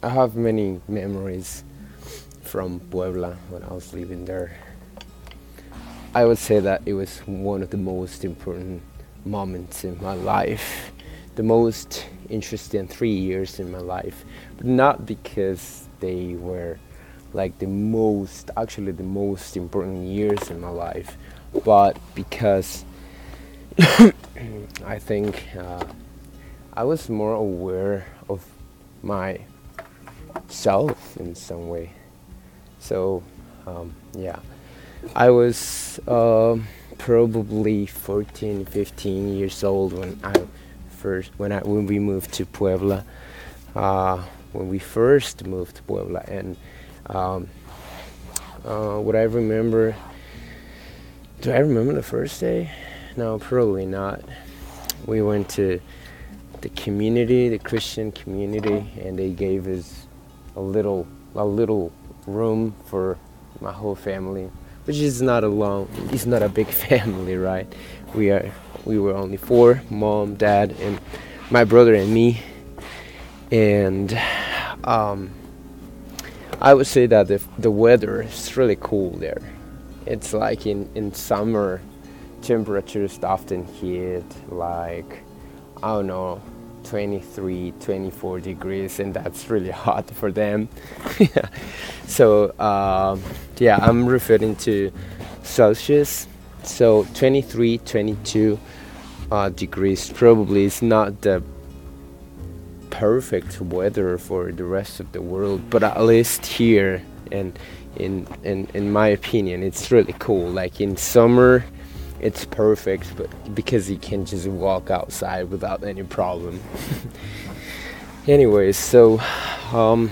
I have many memories from Puebla when I was living there. I would say that it was one of the most important moments in my life, the most interesting 3 years in my life, but not because they were like actually the most important years in my life, but because I think I was more aware of myself in some way. So, yeah, I was probably 14, 15 years old when we moved to Puebla. When we first moved to Puebla, and um, what I remember, do I remember the first day? No, probably not. We went to the community, the Christian community, and they gave us a little room for my whole family, which is not alone. It's not a big family, right? We are we were only four: mom, dad, and my brother and me. And um, I would say that the weather is really cool there. It's like in summer, temperatures often hit like, I don't know, 23, 24 degrees, and that's really hot for them. So, yeah, I'm referring to Celsius. So 23, 22 degrees probably is not the perfect weather for the rest of the world, but at least here, and in my opinion, it's really cool. Like in summer, it's perfect, but because you can just walk outside without any problem. Anyways, so um,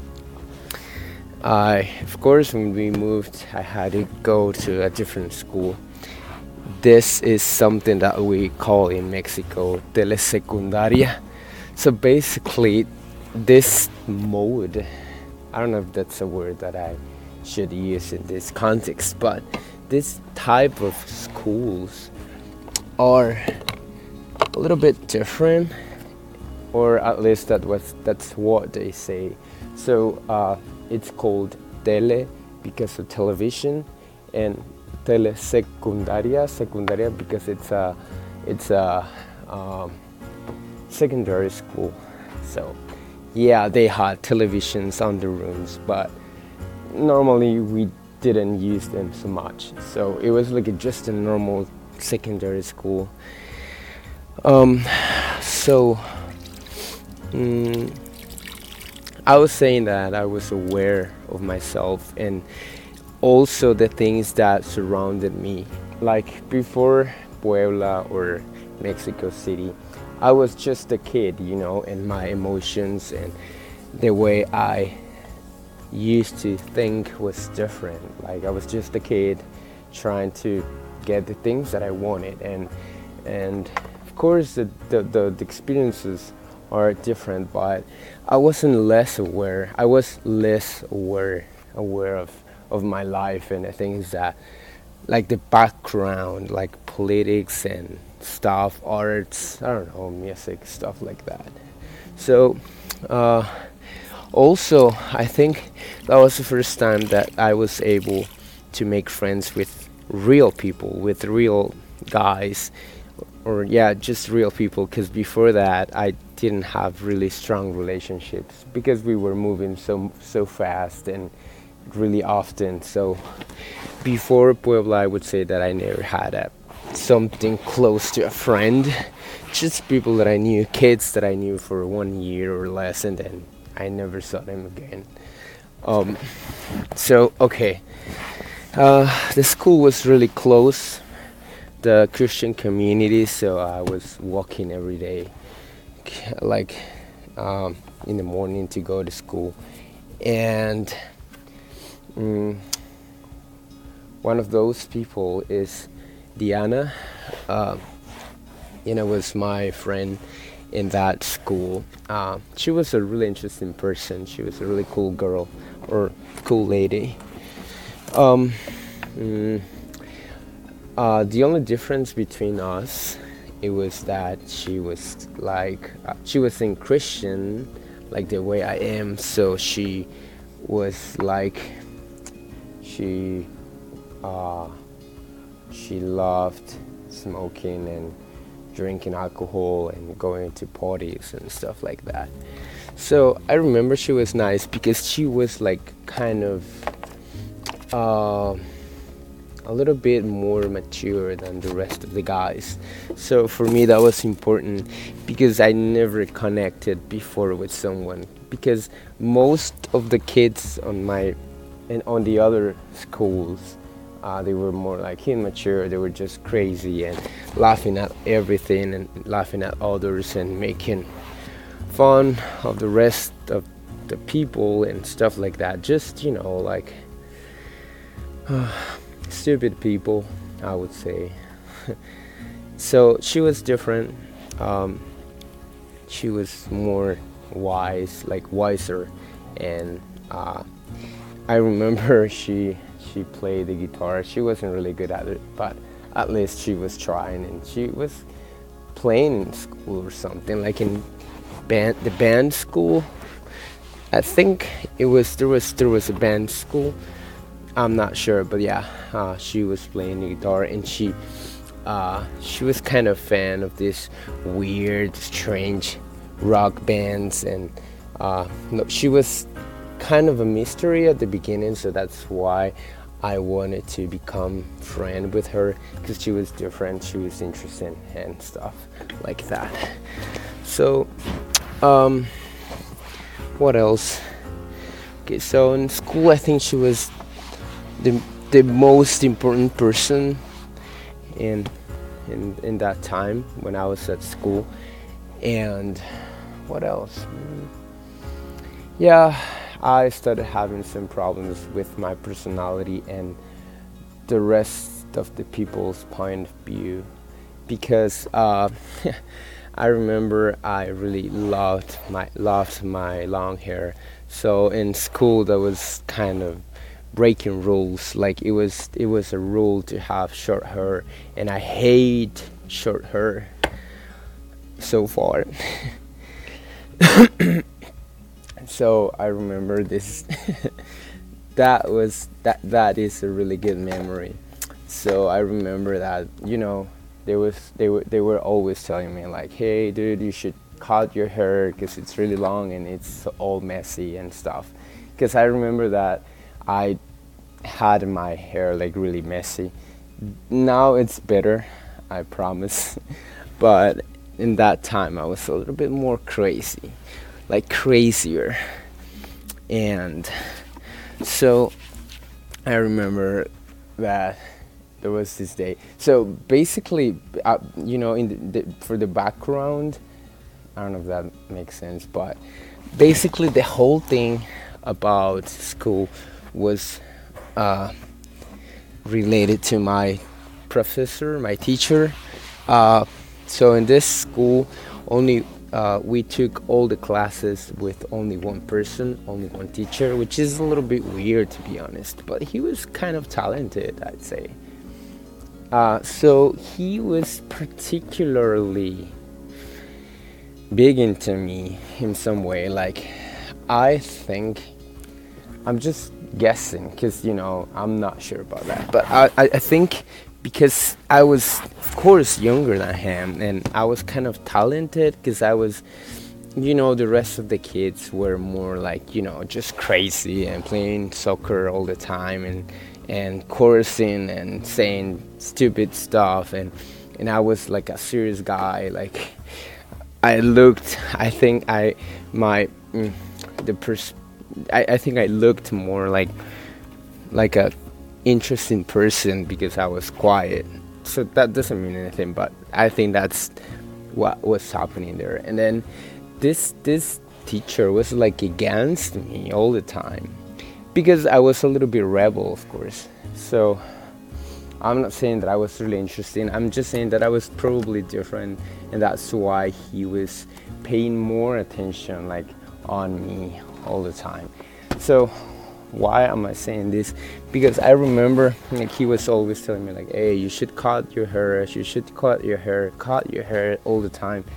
of course, when we moved, I had to go to a different school. This is something that we call in Mexico telesecundaria. So basically, this mode, I don't know if that's a word that I should use in this context, but this type of schools are a little bit different, or at least that's what they say. So it's called tele because of television, and secundaria because it's a secondary school. So yeah, they had televisions on the rooms, but normally we didn't use them so much. So it was like just a normal secondary school. Um, so mm, I was saying that I was aware of myself and also the things that surrounded me. Like before Puebla or Mexico City, I was just a kid, and my emotions and the way I used to think was different. Like I was just a kid trying to get the things that I wanted, and of course the experiences are different, but I wasn't less aware. I was less aware of my life and the things that, like the background, like politics and stuff, arts, I don't know, music, stuff like that. So uh, also, I think that was the first time that I was able to make friends with real people, with real guys, or yeah, just real people. Because before that, I didn't have really strong relationships because we were moving so fast and really often. So before Puebla, I would say that I never had something close to a friend. Just people that I knew, kids that I knew for 1 year or less, and then I never saw them again. Um, so okay, the school was really close, the Christian community. So I was walking every day, like in the morning to go to school, and mm, one of those people is Diana. Uh, was my friend in that school. She was a really interesting person. She was a really cool girl or cool lady. Um, mm, the only difference between us, it was that she was in Christian like the way I am. So she was like, she uh, she loved smoking and drinking alcohol and going to parties and stuff like that. So I remember she was nice because she was like kind of uh, a little bit more mature than the rest of the guys. So for me, that was important because I never connected before with someone. Because most of the kids on my and on the other schools, they were more like immature. They were just crazy and laughing at everything and laughing at others and making fun of the rest of the people and stuff like that. Just, like stupid people, I would say. So she was different. She was more wise, like wiser, and I remember she played the guitar. She wasn't really good at it, but at least she was trying, and she was playing in school or something, like in the band school. I think there was a band school. I'm not sure, but yeah, she was playing the guitar, and she was kind of fan of this weird, strange rock bands, and no, she was kind of a mystery at the beginning, so that's why I wanted to become friend with her, because she was different, she was interesting and stuff like that. So what else? Okay, so in school I think she was the most important person in that time when I was at school. And what else? Yeah, I started having some problems with my personality and the rest of the people's point of view, because I remember I really loved my long hair. So in school that was kind of breaking rules. Like it was a rule to have short hair, and I hate short hair so far. So I remember this. That is a really good memory. So I remember that, they were always telling me like, hey dude, you should cut your hair because it's really long and it's all messy and stuff. Because I remember that I had my hair like really messy. Now it's better, I promise. But in that time I was a little bit more crazy, like crazier. And so I remember that there was this day. So basically, for the background, I don't know if that makes sense, but basically the whole thing about school was related to my professor, my teacher. So in this school, only we took all the classes with only one person, only one teacher, which is a little bit weird to be honest, but he was kind of talented, I'd say. So he was particularly big into me in some way. Like, I think, I'm just guessing because I'm not sure about that, but I think because I was of course younger than him and I was kind of talented, because I was, the rest of the kids were more like, just crazy and playing soccer all the time and chorusing and saying stupid stuff, and I was like a serious guy. Like, I think I looked more like a interesting person because I was quiet. So that doesn't mean anything, but I think that's what was happening there. And then this teacher was like against me all the time because I was a little bit rebel, of course. So I'm not saying that I was really interesting, I'm just saying that I was probably different, and that's why he was paying more attention like on me all the time. So why am I saying this? Because I remember like he was always telling me like, hey, you should cut your hair all the time.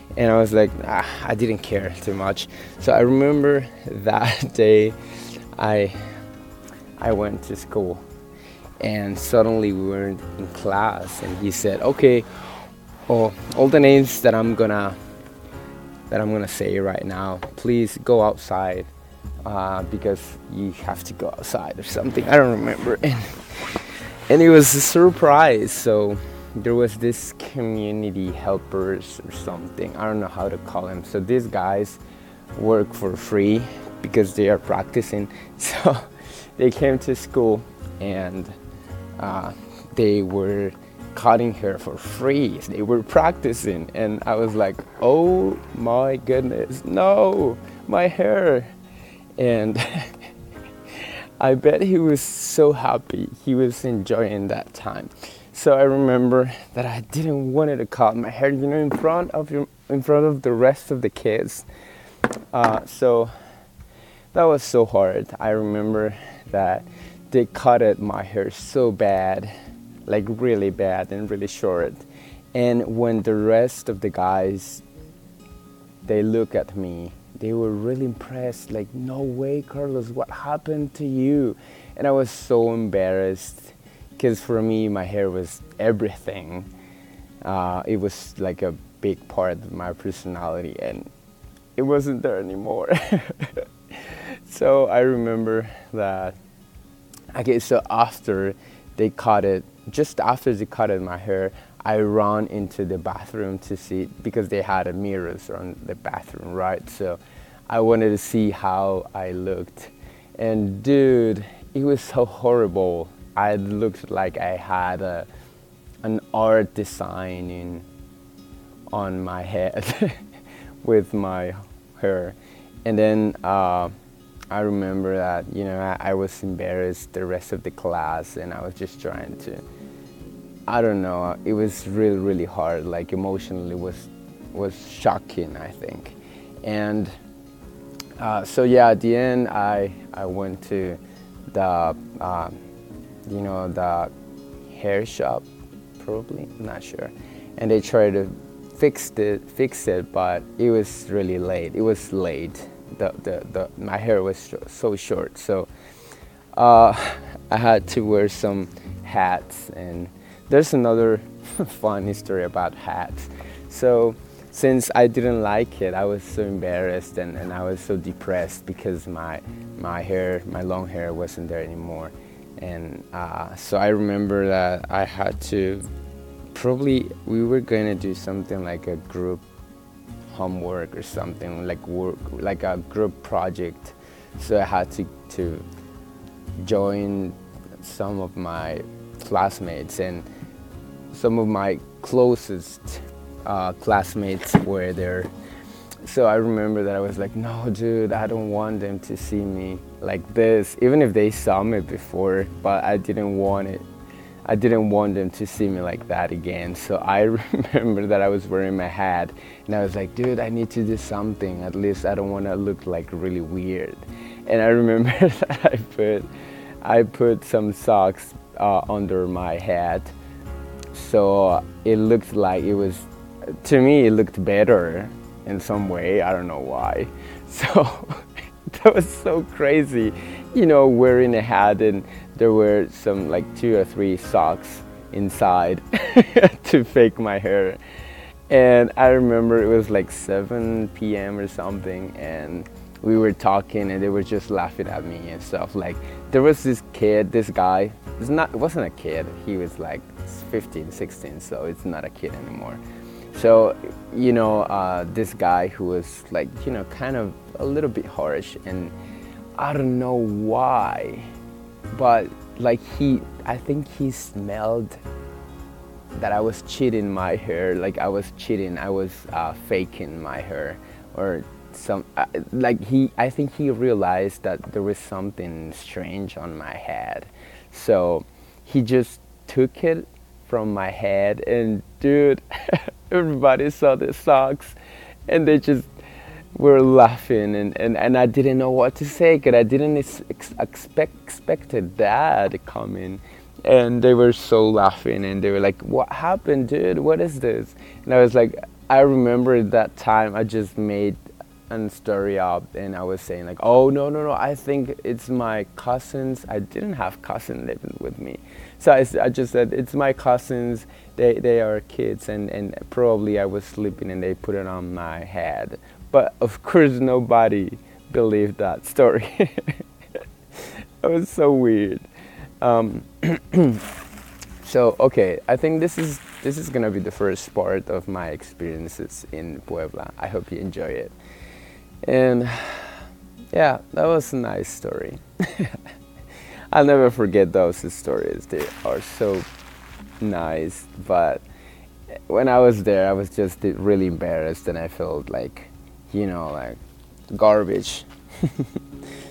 And I was like, I didn't care too much. So I remember that day I I went to school, and suddenly we were in class, and he said, "Okay, all the names that I'm gonna say right now, please go outside, because you have to go outside or something. I don't remember." And it was a surprise. So there was this community helpers or something. I don't know how to call them. So these guys work for free because they are practicing. So they came to school, and they were cutting hair for free. They were practicing, and I was like, "Oh my goodness, no, my hair!" And I bet he was so happy. He was enjoying that time. So I remember that I didn't want to cut my hair, in front of the rest of the kids. So that was so hard. I remember that they cut my hair so bad, like really bad and really short. And when the rest of the guys, they look at me, they were really impressed, like, "No way, Carlos, what happened to you?" And I was so embarrassed, because for me, my hair was everything. It was like a big part of my personality, and it wasn't there anymore. So I remember that. Okay, so just after they cut my hair, I ran into the bathroom to see, because they had mirrors on the bathroom, right? So I wanted to see how I looked. And dude, it was so horrible. I looked like I had an art design on my head with my hair. And then I remember that, I was embarrassed the rest of the class, and I was just trying to, I don't know, it was really, really hard, like emotionally was shocking, I think. And so yeah, at the end, I went to the, the hair shop, probably, I'm not sure. And they tried to fix it, but it was really late. It was late. My hair was so short, so I had to wear some hats. And there's another funny story about hats. So since I didn't like it, I was so embarrassed, and I was so depressed because my long hair wasn't there anymore. And so I remember that I had to, we were going to do something like a group homework or something, like a group project. So I had to join some of my classmates, and some of my closest classmates were there. So I remember that I was like, "No, dude, I don't want them to see me like this," even if they saw me before, but I didn't want it. I didn't want them to see me like that again. So I remember that I was wearing my hat, and I was like, "Dude, I need to do something. At least I don't want to look like really weird." And I remember that I put some socks under my hat, so it looked like to me, it looked better in some way. I don't know why. So that was so crazy, wearing a hat, and there were some like 2 or 3 socks inside to fake my hair. And I remember it was like 7 p.m. or something, and we were talking, and they were just laughing at me and stuff. Like, there was this guy. It wasn't a kid. He was like 15, 16, so it's not a kid anymore. So, this guy who was like, kind of a little bit harsh, and I don't know why, but like I think he smelled that I was cheating my hair, like I was faking my hair, or I think he realized that there was something strange on my head. So he just took it from my head, and dude, everybody saw the socks, and they just were laughing, and I didn't know what to say, because I didn't expected that coming. And they were so laughing, and they were like, "What happened, dude? What is this?" And I was like, I remember that time I just made a story up and I was saying like, oh no, I think it's my cousins. I didn't have cousin living with me, so I just said it's my cousins. They are kids and probably I was sleeping and they put it on my head. But of course nobody believed that story. It was so weird. Um, so okay, I think this is gonna be the first part of my experiences in Puebla. I hope you enjoy it. And yeah, that was a nice story. I'll never forget those stories. They are so nice. But when I was there, I was just really embarrassed and I felt like, like garbage.